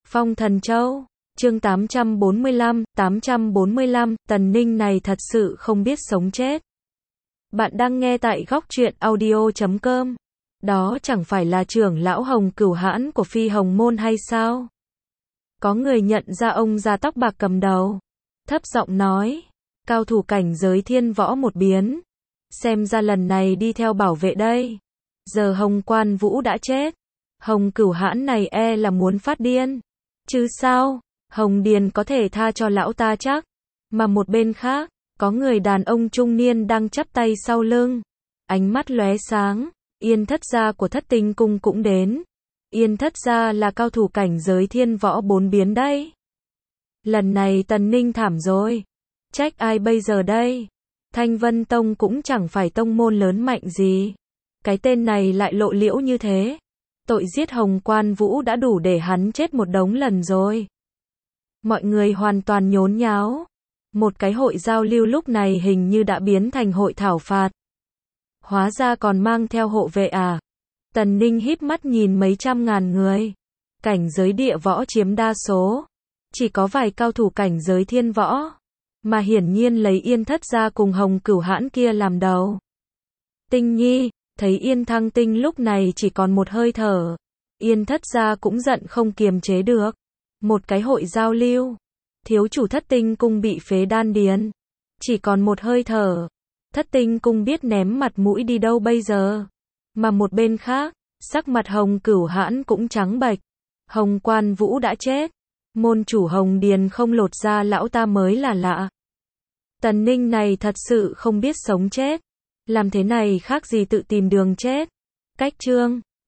Phong Thần Châu, chương 845, Tần Ninh này thật sự không biết sống chết. Bạn đang nghe tại góc truyện audio.com. Đó chẳng phải là trưởng lão Hồng Cửu Hãn của Phi Hồng Môn hay sao? Có người nhận ra ông già tóc bạc cầm đầu, thấp giọng nói, cao thủ cảnh giới thiên võ một biến. Xem ra lần này đi theo bảo vệ đây. Giờ Hồng Quan Vũ đã chết, Hồng Cửu Hãn này e là muốn phát điên. Chứ sao, Hồng Điền có thể tha cho lão ta chắc. Mà một bên khác, có người đàn ông trung niên đang chắp tay sau lưng. Ánh mắt lóe sáng, Yên Thất gia của Thất Tinh Cung cũng đến. Yên Thất gia là cao thủ cảnh giới thiên võ bốn biến đấy. Lần này Tần Ninh thảm rồi. Trách ai bây giờ đây? Thanh Vân Tông cũng chẳng phải tông môn lớn mạnh gì. Cái tên này lại lộ liễu như thế. Tội giết Hồng Quan Vũ đã đủ để hắn chết một đống lần rồi. Mọi người hoàn toàn nhốn nháo. Một cái hội giao lưu lúc này hình như đã biến thành hội thảo phạt. Hóa ra còn mang theo hộ vệ à? Tần Ninh híp mắt nhìn mấy trăm ngàn người. Cảnh giới địa võ chiếm đa số. Chỉ có vài cao thủ cảnh giới thiên võ. Mà hiển nhiên lấy Yên Thất gia cùng Hồng Cửu Hãn kia làm đầu. Tinh Nhi, thấy Yên Thăng Tinh lúc này chỉ còn một hơi thở. Yên Thất gia cũng giận không kiềm chế được. Một cái hội giao lưu. Thiếu chủ Thất Tinh Cung bị phế đan điền. Chỉ còn một hơi thở. Thất Tinh Cung biết ném mặt mũi đi đâu bây giờ. Mà một bên khác, sắc mặt Hồng Cửu Hãn cũng trắng bệch. Hồng Quan Vũ đã chết. Môn chủ Hồng Điền không lột ra lão ta mới là lạ. Tần Ninh này thật sự không biết sống chết. Làm thế này khác gì tự tìm đường chết. Cách chương